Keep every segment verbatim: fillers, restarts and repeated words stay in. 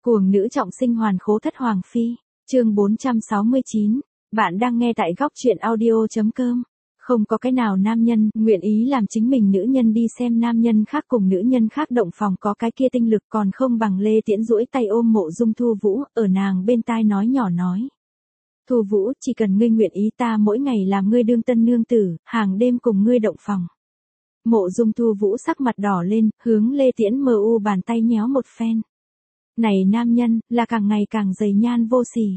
Cuồng nữ trọng sinh hoàn khố thất hoàng phi, chương bốn trăm sáu mươi chín, bạn đang nghe tại góc truyện audio chấm com. Không có cái nào nam nhân nguyện ý làm chính mình nữ nhân đi xem nam nhân khác cùng nữ nhân khác động phòng có cái kia tinh lực còn không bằng Lê Tiễn duỗi tay ôm Mộ Dung Thu Vũ, ở nàng bên tai nói nhỏ nói. Thu Vũ, chỉ cần ngươi nguyện ý ta mỗi ngày làm ngươi đương tân nương tử, hàng đêm cùng ngươi động phòng. Mộ Dung Thu Vũ sắc mặt đỏ lên, hướng Lê Tiễn mờ u bàn tay nhéo một phen. Này nam nhân, là càng ngày càng dày nhan vô sỉ.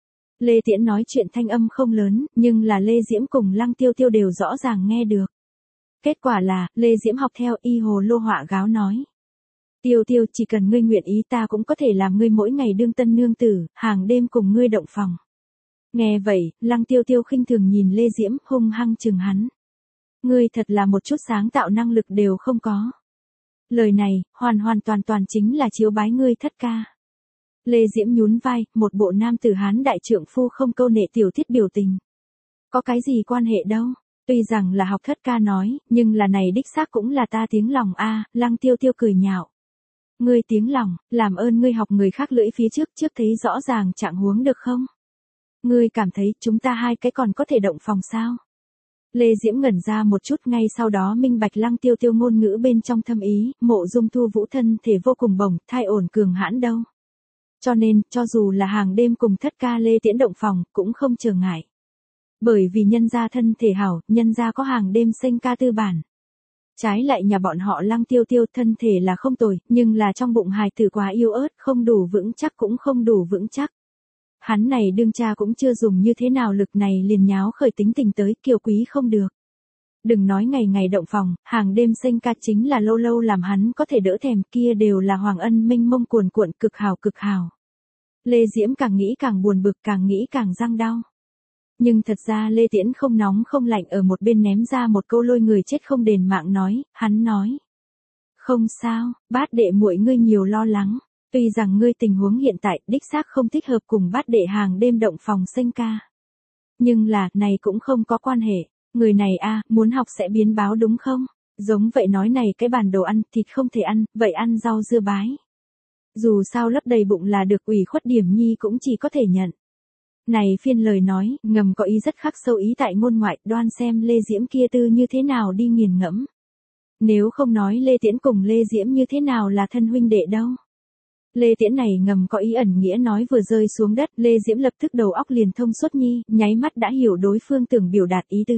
Lê Tiễn nói chuyện thanh âm không lớn, nhưng là Lê Diễm cùng Lăng Tiêu Tiêu đều rõ ràng nghe được. Kết quả là, Lê Diễm học theo y hồ lô họa gáo nói. Tiêu Tiêu, chỉ cần ngươi nguyện ý ta cũng có thể làm ngươi mỗi ngày đương tân nương tử, hàng đêm cùng ngươi động phòng. Nghe vậy, Lăng Tiêu Tiêu khinh thường nhìn Lê Diễm, hung hăng chừng hắn. Ngươi thật là một chút sáng tạo năng lực đều không có. Lời này, hoàn hoàn toàn toàn chính là chiếu bái ngươi thất ca. Lê Diễm nhún vai, một bộ nam tử Hán đại trượng phu không câu nệ tiểu tiết biểu tình. Có cái gì quan hệ đâu, tuy rằng là học thất ca nói, nhưng là này đích xác cũng là ta tiếng lòng a. À, Lăng Tiêu Tiêu cười nhạo. Ngươi tiếng lòng, làm ơn ngươi học người khác lưỡi phía trước trước thấy rõ ràng trạng huống được không? Ngươi cảm thấy chúng ta hai cái còn có thể động phòng sao? Lê Diễm ngẩn ra một chút ngay sau đó minh bạch Lăng Tiêu Tiêu ngôn ngữ bên trong thâm ý, Mộ Dung Thu Vũ thân thể vô cùng bổng, thai ổn cường hãn đâu. Cho nên, cho dù là hàng đêm cùng thất ca Lê Tiễn động phòng, cũng không trở ngại. Bởi vì nhân gia thân thể hảo, nhân gia có hàng đêm sinh ca tư bản. Trái lại nhà bọn họ Lăng Tiêu Tiêu thân thể là không tồi, nhưng là trong bụng hài tử quá yếu ớt, không đủ vững chắc cũng không đủ vững chắc. Hắn này đương cha cũng chưa dùng như thế nào lực này liền nháo khởi tính tình tới kiều quý không được. Đừng nói ngày ngày động phòng, hàng đêm sinh ca chính là lâu lâu làm hắn có thể đỡ thèm kia đều là hoàng ân minh mông cuồn cuộn cực hào cực hào. Lê Diễm càng nghĩ càng buồn bực càng nghĩ càng răng đau. Nhưng thật ra Lê Tiễn không nóng không lạnh ở một bên ném ra một câu lôi người chết không đền mạng nói, hắn nói. Không sao, bát đệ muội ngươi nhiều lo lắng. Tuy rằng ngươi tình huống hiện tại đích xác không thích hợp cùng bát đệ hàng đêm động phòng sinh ca. Nhưng là, này cũng không có quan hệ. Người này a muốn học sẽ biến báo đúng không? Giống vậy nói này cái bàn đồ ăn, thịt không thể ăn, vậy ăn rau dưa bái. Dù sao lấp đầy bụng là được, ủy khuất điểm nhi cũng chỉ có thể nhận. Này phiên lời nói, ngầm có ý rất khắc sâu ý tại ngôn ngoại, đoan xem Lê Diễm kia tư như thế nào đi nghiền ngẫm. Nếu không nói Lê Tiễn cùng Lê Diễm như thế nào là thân huynh đệ đâu. Lê Tiễn này ngầm có ý ẩn nghĩa nói vừa rơi xuống đất, Lê Diễm lập tức đầu óc liền thông suốt nhi, nháy mắt đã hiểu đối phương tưởng biểu đạt ý tứ.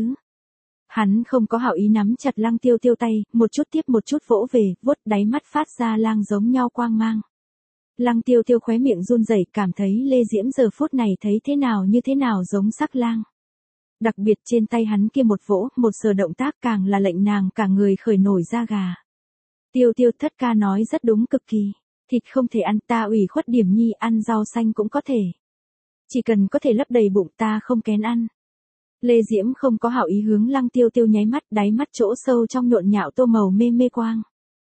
Hắn không có hảo ý nắm chặt Lăng Tiêu Tiêu tay, một chút tiếp một chút vỗ về, vuốt đáy mắt phát ra lang giống nhau quang mang. Lăng Tiêu Tiêu khóe miệng run rẩy, cảm thấy Lê Diễm giờ phút này thấy thế nào như thế nào giống sắc lang. Đặc biệt trên tay hắn kia một vỗ, một sờ động tác càng là lệnh nàng cả người khởi nổi da gà. Tiêu Tiêu thất ca nói rất đúng cực kỳ. Thịt không thể ăn ta ủy khuất điểm nhi ăn rau xanh cũng có thể. Chỉ cần có thể lấp đầy bụng ta không kén ăn. Lê Diễm không có hảo ý hướng Lăng Tiêu Tiêu nháy mắt đáy mắt chỗ sâu trong nhộn nhạo tô màu mê mê quang.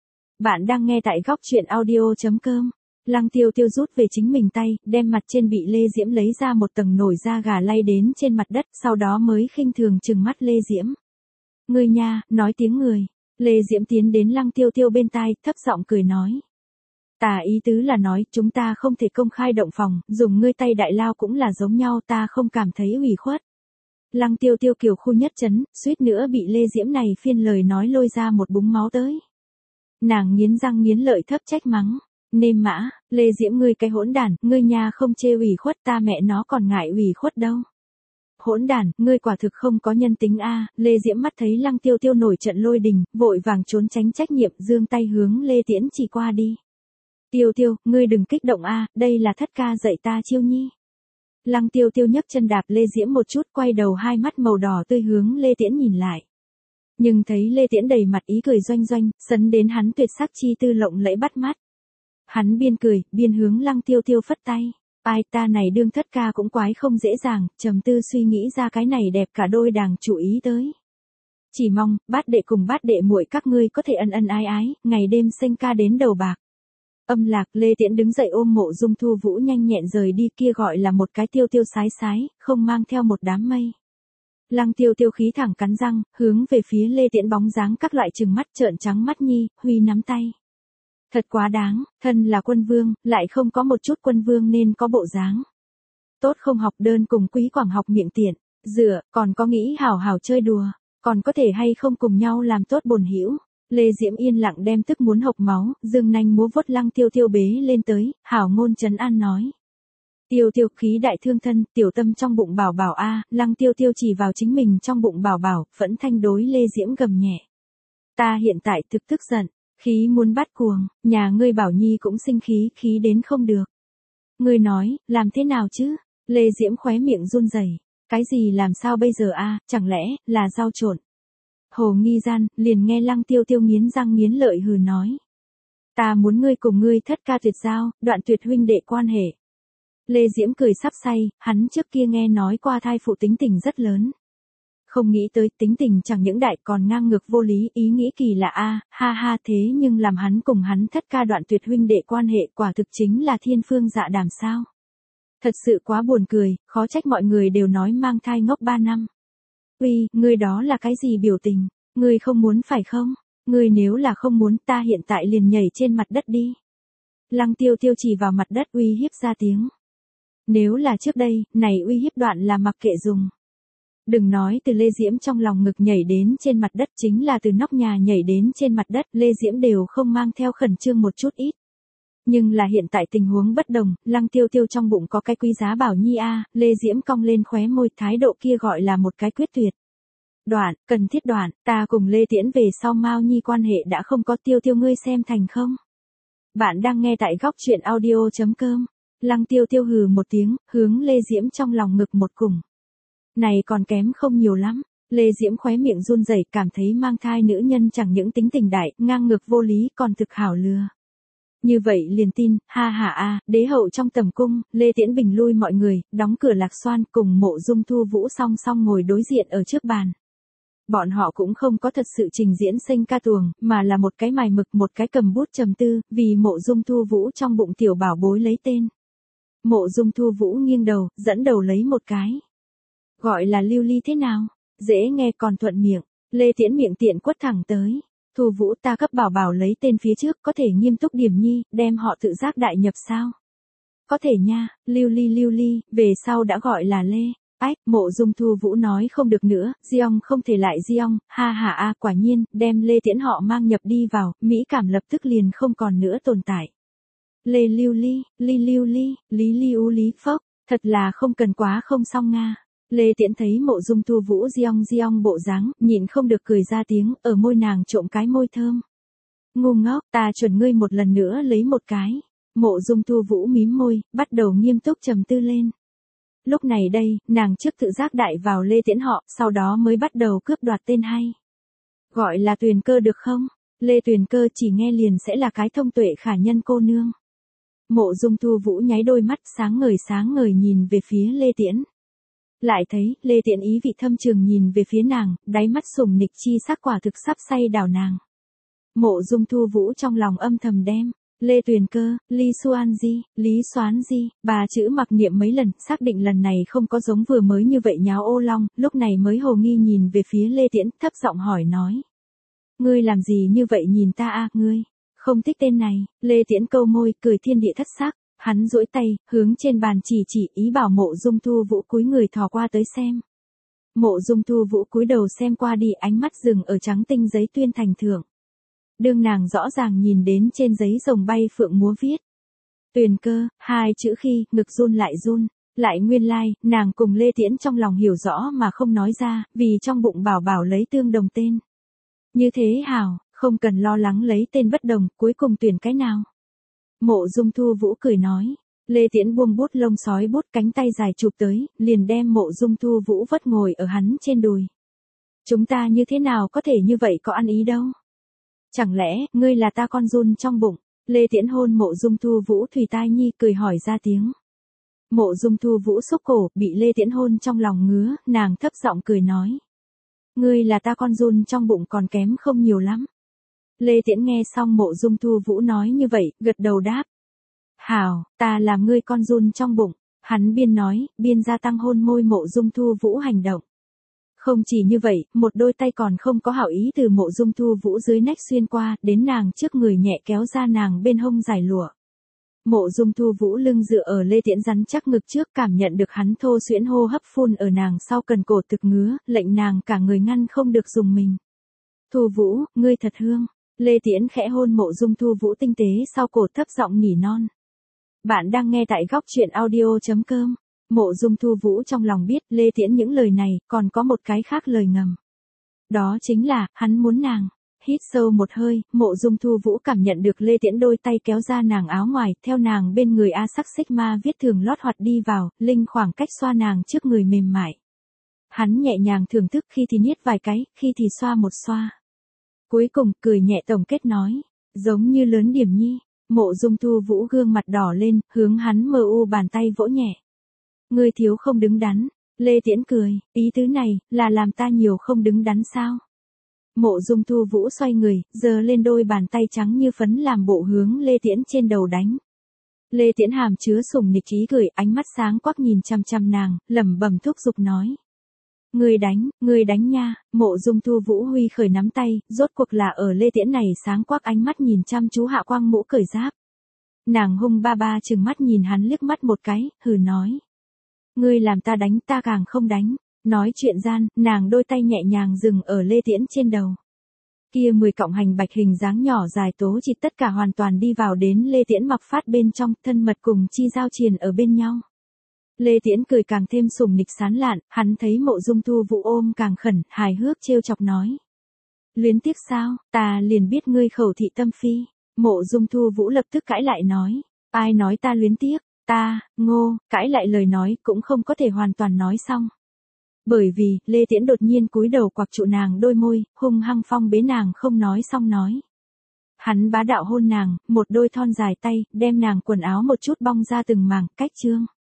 Bạn đang nghe tại góc truyện audio chấm com. Lăng Tiêu Tiêu rút về chính mình tay, đem mặt trên bị Lê Diễm lấy ra một tầng nổi da gà lay đến trên mặt đất, sau đó mới khinh thường trừng mắt Lê Diễm. Ngươi nha, nói tiếng người. Lê Diễm tiến đến Lăng Tiêu Tiêu bên tai, thấp giọng cười nói. Tà ý tứ là nói, chúng ta không thể công khai động phòng, dùng ngươi tay đại lao cũng là giống nhau, ta không cảm thấy ủy khuất. Lăng Tiêu Tiêu kiều khu nhất chấn, suýt nữa bị Lê Diễm này phiên lời nói lôi ra một búng máu tới. Nàng nghiến răng nghiến lợi thấp trách mắng. Nêm mã, Lê Diễm ngươi cái hỗn đản, ngươi nhà không chê ủy khuất ta mẹ nó còn ngại ủy khuất đâu. Hỗn đản, ngươi quả thực không có nhân tính a. Lê Diễm mắt thấy Lăng Tiêu Tiêu nổi trận lôi đình, vội vàng trốn tránh trách nhiệm, giương tay hướng Lê Tiễn chỉ qua đi. Tiêu Tiêu, ngươi đừng kích động a, đây là thất ca dạy ta chiêu nhi. Lăng Tiêu Tiêu nhấc chân đạp Lê Diễm một chút, quay đầu hai mắt màu đỏ tươi hướng Lê Tiễn nhìn lại. Nhưng thấy Lê Tiễn đầy mặt ý cười doanh doanh, sấn đến hắn tuyệt sắc chi tư lộng lẫy bắt mắt. Hắn biên cười, biên hướng Lăng Tiêu Tiêu phất tay. Ai ta này đương thất ca cũng quái không dễ dàng, trầm tư suy nghĩ ra cái này đẹp cả đôi đàng chủ ý tới. Chỉ mong, bát đệ cùng bát đệ muội các ngươi có thể ân ân ái ái, ngày đêm sinh ca đến đầu bạc. Âm lạc, Lê Tiễn đứng dậy ôm Mộ Dung Thu Vũ nhanh nhẹn rời đi, kia gọi là một cái tiêu tiêu sái sái, không mang theo một đám mây. Lăng Tiêu Tiêu khí thẳng cắn răng, hướng về phía Lê Tiễn bóng dáng các loại trừng mắt trợn trắng mắt nhi, huy nắm tay. Thật quá đáng, thân là quân vương, lại không có một chút quân vương nên có bộ dáng. Tốt không học đơn cùng Quý Quảng học miệng tiện, dựa, còn có nghĩ hảo hảo chơi đùa, còn có thể hay không cùng nhau làm tốt bổn hữu. Lê Diễm yên lặng đem tức muốn hộc máu, dương nanh múa vuốt Lăng Tiêu Tiêu bế lên tới, hảo ngôn trấn an nói. Tiêu Tiêu khí đại thương thân, tiểu tâm trong bụng bảo bảo a, Lăng Tiêu Tiêu chỉ vào chính mình trong bụng bảo bảo, phẫn thanh đối Lê Diễm gầm nhẹ. Ta hiện tại thực tức giận, khí muốn bắt cuồng, nhà ngươi Bảo Nhi cũng sinh khí, khí đến không được. Ngươi nói, làm thế nào chứ? Lê Diễm khóe miệng run rẩy, cái gì làm sao bây giờ a, chẳng lẽ là rau trộn? Hồ nghi gian, liền nghe Lăng Tiêu Tiêu nghiến răng nghiến lợi hừ nói. Ta muốn ngươi cùng ngươi thất ca tuyệt giao, đoạn tuyệt huynh đệ quan hệ. Lê Diễm cười sắp say, hắn trước kia nghe nói qua thai phụ tính tình rất lớn. Không nghĩ tới tính tình chẳng những đại còn ngang ngược vô lý, ý nghĩ kỳ lạ a, ha ha, thế nhưng làm hắn cùng hắn thất ca đoạn tuyệt huynh đệ quan hệ quả thực chính là thiên phương dạ đàm sao. Thật sự quá buồn cười, khó trách mọi người đều nói mang thai ngốc ba năm. Uy, ngươi đó là cái gì biểu tình, ngươi không muốn phải không? Ngươi nếu là không muốn ta hiện tại liền nhảy trên mặt đất đi. Lăng Tiêu Tiêu chỉ vào mặt đất uy hiếp ra tiếng. Nếu là trước đây, này uy hiếp đoạn là mặc kệ dùng. Đừng nói từ Lê Diễm trong lòng ngực nhảy đến trên mặt đất, chính là từ nóc nhà nhảy đến trên mặt đất, Lê Diễm đều không mang theo khẩn trương một chút ít. Nhưng là hiện tại tình huống bất đồng, Lăng Tiêu Tiêu trong bụng có cái quý giá Bảo Nhi a, Lê Diễm cong lên khóe môi, thái độ kia gọi là một cái quyết tuyệt. Đoạn, cần thiết đoạn, ta cùng Lê Tiễn về sau Mao Nhi quan hệ đã không có, Tiêu Tiêu ngươi xem thành không? Bạn đang nghe tại góc truyện audio chấm com. Lăng Tiêu Tiêu hừ một tiếng, hướng Lê Diễm trong lòng ngực một cùng. Này còn kém không nhiều lắm. Lê Diễm khóe miệng run rẩy, cảm thấy mang thai nữ nhân chẳng những tính tình đại, ngang ngược vô lý, còn thực hảo lừa. Như vậy liền tin, ha ha a, đế hậu trong tầm cung, Lê Tiễn bình lui mọi người, đóng cửa Lạc Xoan cùng Mộ Dung Thu Vũ song song ngồi đối diện ở trước bàn. Bọn họ cũng không có thật sự trình diễn xênh ca tuồng, mà là một cái mài mực một cái cầm bút trầm tư, vì Mộ Dung Thu Vũ trong bụng tiểu bảo bối lấy tên. Mộ Dung Thu Vũ nghiêng đầu, dẫn đầu lấy một cái. Gọi là Lưu Ly thế nào? Dễ nghe còn thuận miệng. Lê Tiễn miệng tiện quất thẳng tới. Thu Vũ, ta cấp bảo bảo lấy tên phía trước, có thể nghiêm túc điểm nhi, đem họ tự giác đại nhập sao? Có thể nha, Lưu Ly Lưu Ly, về sau đã gọi là Lê. Ách, Mộ Dung Thu Vũ nói không được nữa, Diong không thể lại Diong, ha ha a, quả nhiên, đem Lê Tiễn họ mang nhập đi vào, mỹ cảm lập tức liền không còn nữa tồn tại. Lê Lưu Ly, Ly Lưu Ly, Lý Lưu Lý Phốc, thật là không cần quá không xong nga. Lê Tiễn thấy Mộ Dung Thu Vũ Diong Diong bộ dáng, nhịn không được cười ra tiếng, ở môi nàng trộm cái môi thơm. Ngu ngốc, ta chuẩn ngươi một lần nữa lấy một cái. Mộ Dung Thu Vũ mím môi, bắt đầu nghiêm túc trầm tư lên. Lúc này đây, nàng trước tự giác đại vào Lê Tiễn họ, sau đó mới bắt đầu cướp đoạt tên hay. Gọi là Tuyền Cơ được không? Lê Tuyền Cơ chỉ nghe liền sẽ là cái thông tuệ khả nhân cô nương. Mộ Dung Thu Vũ nháy đôi mắt sáng ngời sáng ngời nhìn về phía Lê Tiễn. Lại thấy, Lê Tiễn ý vị thâm trường nhìn về phía nàng, đáy mắt sùng nịch chi sắc quả thực sắp say đảo nàng. Mộ Dung Thu Vũ trong lòng âm thầm đem, Lê Tuyền Cơ, Lý Xuan Di, Lý Soán Di, bà chữ mặc niệm mấy lần, xác định lần này không có giống vừa mới như vậy nháo ô long, lúc này mới hồ nghi nhìn về phía Lê Tiễn, thấp giọng hỏi nói. Ngươi làm gì như vậy nhìn ta a, ngươi, không thích tên này, Lê Tiễn câu môi, cười thiên địa thất sắc. Hắn duỗi tay, hướng trên bàn chỉ chỉ ý bảo Mộ Dung Thu Vũ cúi người thò qua tới xem. Mộ Dung Thu Vũ cúi đầu xem qua đi, ánh mắt dừng ở trắng tinh giấy tuyên thành thượng. Đương nàng rõ ràng nhìn đến trên giấy rồng bay phượng múa viết. Tuyền Cơ, hai chữ khi, ngực run lại run, lại nguyên lai, like, nàng cùng Lê Tiễn trong lòng hiểu rõ mà không nói ra, vì trong bụng bảo bảo lấy tương đồng tên. Như thế hảo, không cần lo lắng lấy tên bất đồng, cuối cùng tuyển cái nào. Mộ Dung Thu Vũ cười nói. Lê Tiễn buông bút lông sói bút, cánh tay dài chụp tới, liền đem Mộ Dung Thu Vũ vất ngồi ở hắn trên đùi. Chúng ta như thế nào có thể như vậy có ăn ý đâu? Chẳng lẽ, ngươi là ta con run trong bụng? Lê Tiễn hôn Mộ Dung Thu Vũ thùy tai nhi, cười hỏi ra tiếng. Mộ Dung Thu Vũ xúc cổ, bị Lê Tiễn hôn trong lòng ngứa, nàng thấp giọng cười nói. Ngươi là ta con run trong bụng còn kém không nhiều lắm. Lê Tiễn nghe xong Mộ Dung Thu Vũ nói như vậy, gật đầu đáp. Hảo, ta làm ngươi con run trong bụng. Hắn biên nói, biên gia tăng hôn môi Mộ Dung Thu Vũ hành động. Không chỉ như vậy, một đôi tay còn không có hảo ý từ Mộ Dung Thu Vũ dưới nách xuyên qua, đến nàng trước người nhẹ kéo ra nàng bên hông giải lụa. Mộ Dung Thu Vũ lưng dựa ở Lê Tiễn rắn chắc ngực trước, cảm nhận được hắn thô xuyễn hô hấp phun ở nàng sau cần cổ thực ngứa, lệnh nàng cả người ngăn không được dùng mình. Thu Vũ, ngươi thật hương. Lê Tiễn khẽ hôn Mộ Dung Thu Vũ tinh tế sau cổ, thấp giọng nỉ non. Bạn đang nghe tại góc truyện audio chấm com. Mộ Dung Thu Vũ trong lòng biết Lê Tiễn những lời này, còn có một cái khác lời ngầm. Đó chính là, hắn muốn nàng. Hít sâu một hơi, Mộ Dung Thu Vũ cảm nhận được Lê Tiễn đôi tay kéo ra nàng áo ngoài, theo nàng bên người A sắc xích ma viết thường lót hoạt đi vào, linh khoảng cách xoa nàng trước người mềm mại. Hắn nhẹ nhàng thưởng thức, khi thì niết vài cái, khi thì xoa một xoa. Cuối cùng, cười nhẹ tổng kết nói, giống như lớn điểm nhi. Mộ Dung Thu Vũ gương mặt đỏ lên, hướng hắn mờ u bàn tay vỗ nhẹ. Ngươi thiếu không đứng đắn. Lê Tiễn cười, ý tứ này, là làm ta nhiều không đứng đắn sao? Mộ Dung Thu Vũ xoay người, giơ lên đôi bàn tay trắng như phấn làm bộ hướng Lê Tiễn trên đầu đánh. Lê Tiễn hàm chứa sủng nịch ý cười, ánh mắt sáng quắc nhìn chăm chăm nàng, lẩm bẩm thúc giục nói. Ngươi đánh, ngươi đánh nha. Mộ Dung Thu Vũ huy khởi nắm tay, rốt cuộc là ở Lê Tiễn này sáng quắc ánh mắt nhìn chăm chú hạ quang mũ cởi giáp. Nàng hung ba ba trừng mắt nhìn hắn liếc mắt một cái, hừ nói. Ngươi làm ta đánh, ta càng không đánh. Nói chuyện gian, nàng đôi tay nhẹ nhàng dừng ở Lê Tiễn trên đầu. Kia mười cọng hành bạch hình dáng nhỏ dài tố chỉ tất cả hoàn toàn đi vào đến Lê Tiễn mặc phát bên trong, thân mật cùng chi giao triền ở bên nhau. Lê Tiễn cười càng thêm sủng nịch sán lạn, hắn thấy Mộ Dung Thu Vũ ôm càng khẩn, hài hước trêu chọc nói. Luyến tiếc sao, ta liền biết ngươi khẩu thị tâm phi. Mộ Dung Thu Vũ lập tức cãi lại nói. Ai nói ta luyến tiếc, ta, ngô, cãi lại lời nói cũng không có thể hoàn toàn nói xong. Bởi vì, Lê Tiễn đột nhiên cúi đầu quặc trụ nàng đôi môi, hung hăng phong bế nàng không nói xong nói. Hắn bá đạo hôn nàng, một đôi thon dài tay, đem nàng quần áo một chút bong ra từng mảng, cách chương.